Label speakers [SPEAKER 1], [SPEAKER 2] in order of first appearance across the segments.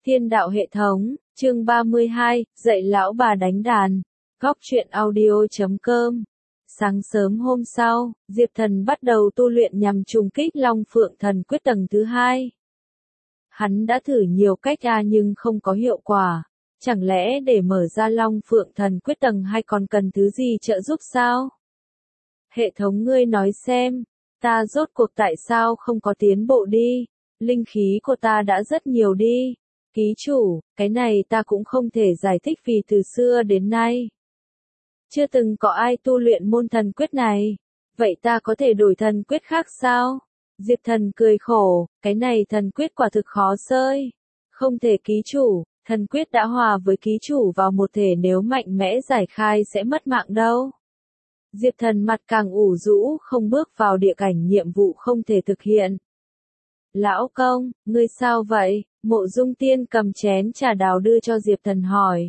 [SPEAKER 1] Thiên đạo hệ thống, chương 32, dạy lão bà đánh đàn. Góc truyện audio.com. Sáng sớm hôm sau, Diệp Thần bắt đầu tu luyện nhằm trùng kích Long Phượng Thần Quyết tầng thứ 2. Hắn đã thử nhiều cách nhưng không có hiệu quả. Chẳng lẽ để mở ra Long Phượng Thần Quyết tầng 2 còn cần thứ gì trợ giúp sao? Hệ thống ngươi nói xem, ta rốt cuộc tại sao không có tiến bộ đi? Linh khí của ta đã rất nhiều đi. Ký chủ, cái này ta cũng không thể giải thích vì từ xưa đến nay chưa từng có ai tu luyện môn thần quyết này. Vậy ta có thể đổi thần quyết khác sao? Diệp Thần cười khổ, cái này thần quyết quả thực khó xơi. Không thể ký chủ, thần quyết đã hòa với ký chủ vào một thể, nếu mạnh mẽ giải khai sẽ mất mạng đâu. Diệp Thần mặt càng ủ rũ, không bước vào địa cảnh nhiệm vụ không thể thực hiện. Lão công, ngươi sao vậy? Mộ Dung Tiên cầm chén trà đào đưa cho Diệp Thần hỏi.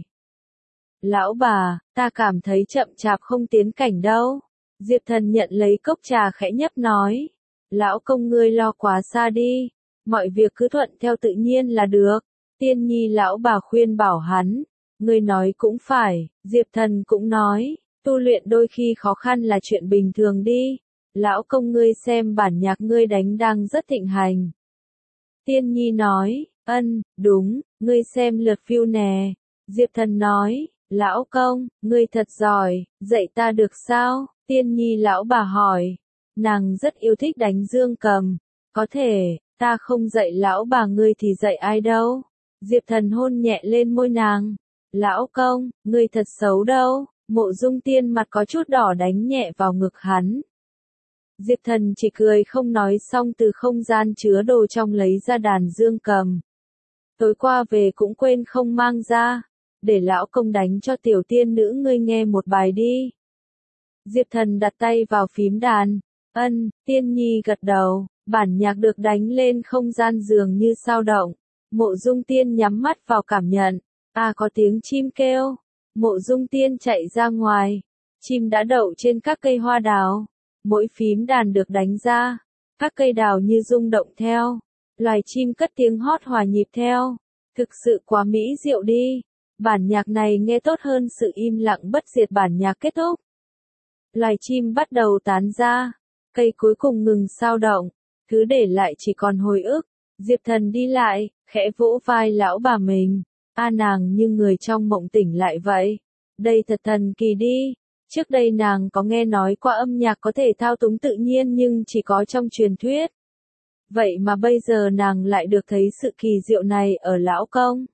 [SPEAKER 1] Lão bà, ta cảm thấy chậm chạp không tiến cảnh đâu. Diệp Thần nhận lấy cốc trà khẽ nhấp nói. Lão công ngươi lo quá xa đi. Mọi việc cứ thuận theo tự nhiên là được. Tiên nhi lão bà khuyên bảo hắn. Ngươi nói cũng phải, Diệp Thần cũng nói. Tu luyện đôi khi khó khăn là chuyện bình thường đi. Lão công ngươi xem bản nhạc ngươi đánh đang rất thịnh hành. Tiên nhi nói, đúng, ngươi xem lượt view nè. Diệp Thần nói, lão công, ngươi thật giỏi, dạy ta được sao? Tiên nhi lão bà hỏi, nàng rất yêu thích đánh dương cầm. Có thể, ta không dạy lão bà ngươi thì dạy ai đâu? Diệp Thần hôn nhẹ lên môi nàng. Lão công, ngươi thật xấu đâu. Mộ Dung Tiên mặt có chút đỏ đánh nhẹ vào ngực hắn. Diệp Thần chỉ cười không nói, xong từ không gian chứa đồ trong lấy ra đàn dương cầm. Tối qua về cũng quên không mang ra, để lão công đánh cho tiểu tiên nữ ngươi nghe một bài đi. Diệp Thần đặt tay vào phím đàn. Tiên nhi gật đầu, bản nhạc được đánh lên không gian dường như sao động. Mộ Dung Tiên nhắm mắt vào cảm nhận. Có tiếng chim kêu. Mộ Dung Tiên chạy ra ngoài. Chim đã đậu trên các cây hoa đào. Mỗi phím đàn được đánh ra, các cây đào như rung động theo. Loài chim cất tiếng hót hòa nhịp theo. Thực sự quá mỹ diệu đi. Bản nhạc này nghe tốt hơn sự im lặng bất diệt bản nhạc kết thúc. Loài chim bắt đầu tán ra. Cây cuối cùng ngừng sao động. Thứ để lại chỉ còn hồi ức. Diệp Thần đi lại, khẽ vỗ vai lão bà mình. Nàng như người trong mộng tỉnh lại vậy. Đây thật thần kỳ đi. Trước đây nàng có nghe nói qua âm nhạc có thể thao túng tự nhiên nhưng chỉ có trong truyền thuyết. Vậy mà bây giờ nàng lại được thấy sự kỳ diệu này ở lão công.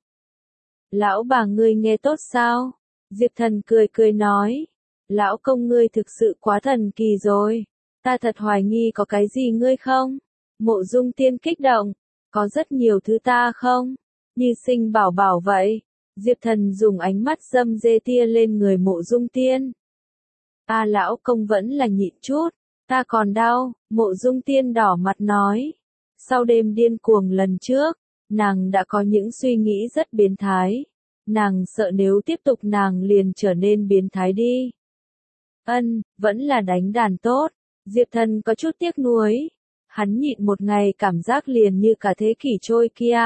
[SPEAKER 1] Lão bà ngươi nghe tốt sao? Diệp Thần cười cười nói. Lão công ngươi thực sự quá thần kỳ rồi. Ta thật hoài nghi có cái gì ngươi không? Mộ Dung Tiên kích động. Có rất nhiều thứ ta không? Như sinh bảo bảo vậy. Diệp Thần dùng ánh mắt dâm dê tia lên người Mộ Dung Tiên. Lão công vẫn là nhịn chút, ta còn đau. Mộ Dung Tiên đỏ mặt nói. Sau đêm điên cuồng lần trước, nàng đã có những suy nghĩ rất biến thái. Nàng sợ nếu tiếp tục nàng liền trở nên biến thái đi. Vẫn là đánh đàn tốt. Diệp Thần có chút tiếc nuối. Hắn nhịn một ngày cảm giác liền như cả thế kỷ trôi kia.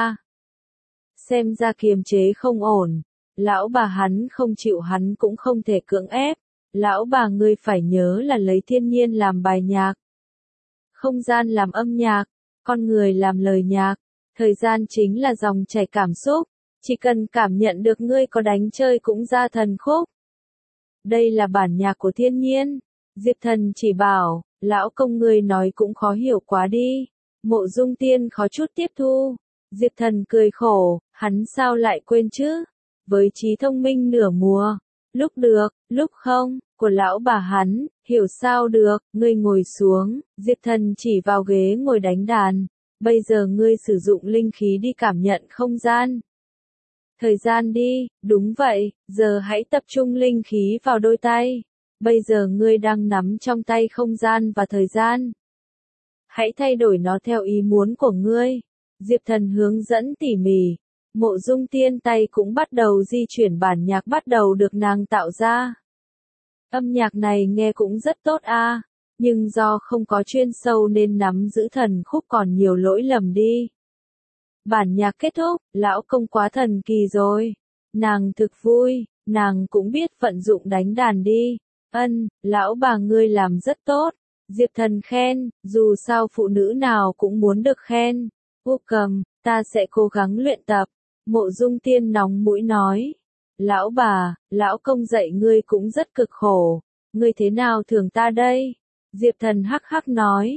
[SPEAKER 1] Xem ra kiềm chế không ổn. Lão bà hắn không chịu, hắn cũng không thể cưỡng ép. Lão bà ngươi phải nhớ là lấy thiên nhiên làm bài nhạc. Không gian làm âm nhạc. Con người làm lời nhạc. Thời gian chính là dòng chảy cảm xúc. Chỉ cần cảm nhận được ngươi có đánh chơi cũng ra thần khúc. Đây là bản nhạc của thiên nhiên. Diệp Thần chỉ bảo, lão công ngươi nói cũng khó hiểu quá đi. Mộ Dung Tiên khó chút tiếp thu. Diệp Thần cười khổ, hắn sao lại quên chứ? Với trí thông minh nửa mùa. Lúc được, lúc không, của lão bà hắn, hiểu sao được, ngươi ngồi xuống. Diệp Thần chỉ vào ghế ngồi đánh đàn. Bây giờ ngươi sử dụng linh khí đi cảm nhận không gian. Thời gian đi, đúng vậy, giờ hãy tập trung linh khí vào đôi tay. Bây giờ ngươi đang nắm trong tay không gian và thời gian. Hãy thay đổi nó theo ý muốn của ngươi. Diệp Thần hướng dẫn tỉ mỉ. Mộ Dung Tiên tay cũng bắt đầu di chuyển, bản nhạc bắt đầu được nàng tạo ra. Âm nhạc này nghe cũng rất tốt nhưng do không có chuyên sâu nên nắm giữ thần khúc còn nhiều lỗi lầm đi. Bản nhạc kết thúc, lão công quá thần kỳ rồi. Nàng thực vui, nàng cũng biết vận dụng đánh đàn đi. Lão bà ngươi làm rất tốt. Diệp Thần khen, dù sao phụ nữ nào cũng muốn được khen. Vô cầm, ta sẽ cố gắng luyện tập. Mộ Dung Tiên nóng mũi nói. Lão bà, lão công dạy ngươi cũng rất cực khổ. Ngươi thế nào thưởng ta đây? Diệp Thần hắc hắc nói.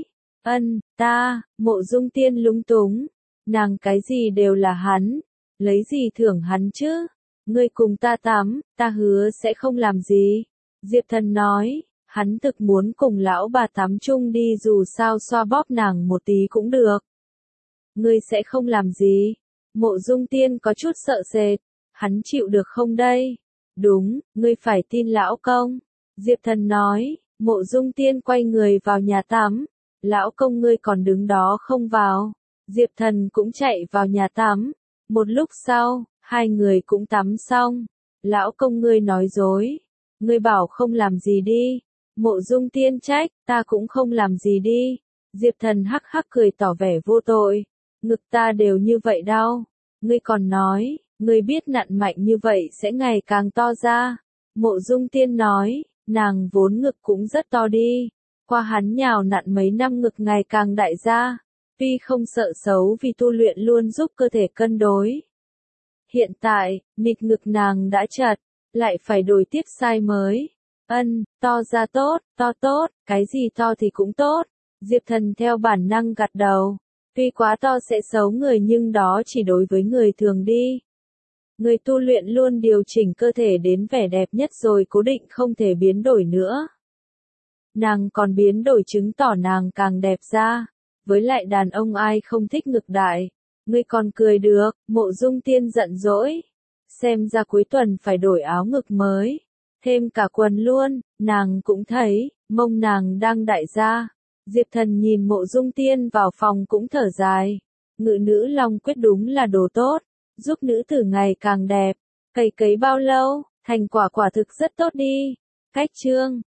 [SPEAKER 1] Mộ Dung Tiên lúng túng. Nàng cái gì đều là hắn. Lấy gì thưởng hắn chứ? Ngươi cùng ta tắm, ta hứa sẽ không làm gì. Diệp Thần nói, hắn thực muốn cùng lão bà tắm chung đi dù sao xoa bóp nàng một tí cũng được. Ngươi sẽ không làm gì? Mộ Dung Tiên có chút sợ sệt. Hắn chịu được không đây? Đúng, ngươi phải tin lão công. Diệp Thần nói, Mộ Dung Tiên quay người vào nhà tắm. Lão công ngươi còn đứng đó không vào. Diệp Thần cũng chạy vào nhà tắm. Một lúc sau, hai người cũng tắm xong. Lão công ngươi nói dối. Ngươi bảo không làm gì đi. Mộ Dung Tiên trách, ta cũng không làm gì đi. Diệp Thần hắc hắc cười tỏ vẻ vô tội. Ngực ta đều như vậy đau. Ngươi còn nói, ngươi biết nặn mạnh như vậy sẽ ngày càng to ra. Mộ Dung Tiên nói, nàng vốn ngực cũng rất to đi. Qua hắn nhào nặn mấy năm ngực ngày càng đại ra. Tuy không sợ xấu vì tu luyện luôn giúp cơ thể cân đối. Hiện tại, mịt ngực nàng đã chật, lại phải đổi tiếp size mới. To ra tốt, to tốt, cái gì to thì cũng tốt. Diệp Thần theo bản năng gật đầu. Tuy quá to sẽ xấu người nhưng đó chỉ đối với người thường đi. Người tu luyện luôn điều chỉnh cơ thể đến vẻ đẹp nhất rồi cố định không thể biến đổi nữa. Nàng còn biến đổi chứng tỏ nàng càng đẹp ra. Với lại đàn ông ai không thích ngực đại. Ngươi còn cười được, Mộ Dung Tiên giận dỗi. Xem ra cuối tuần phải đổi áo ngực mới. Thêm cả quần luôn, nàng cũng thấy, mông nàng đang đại ra. Diệp Thần nhìn Mộ Dung Tiên vào phòng cũng thở dài. Ngự nữ long quyết đúng là đồ tốt, giúp nữ tử ngày càng đẹp. Cày cấy bao lâu, thành quả quả thực rất tốt đi. Cách chương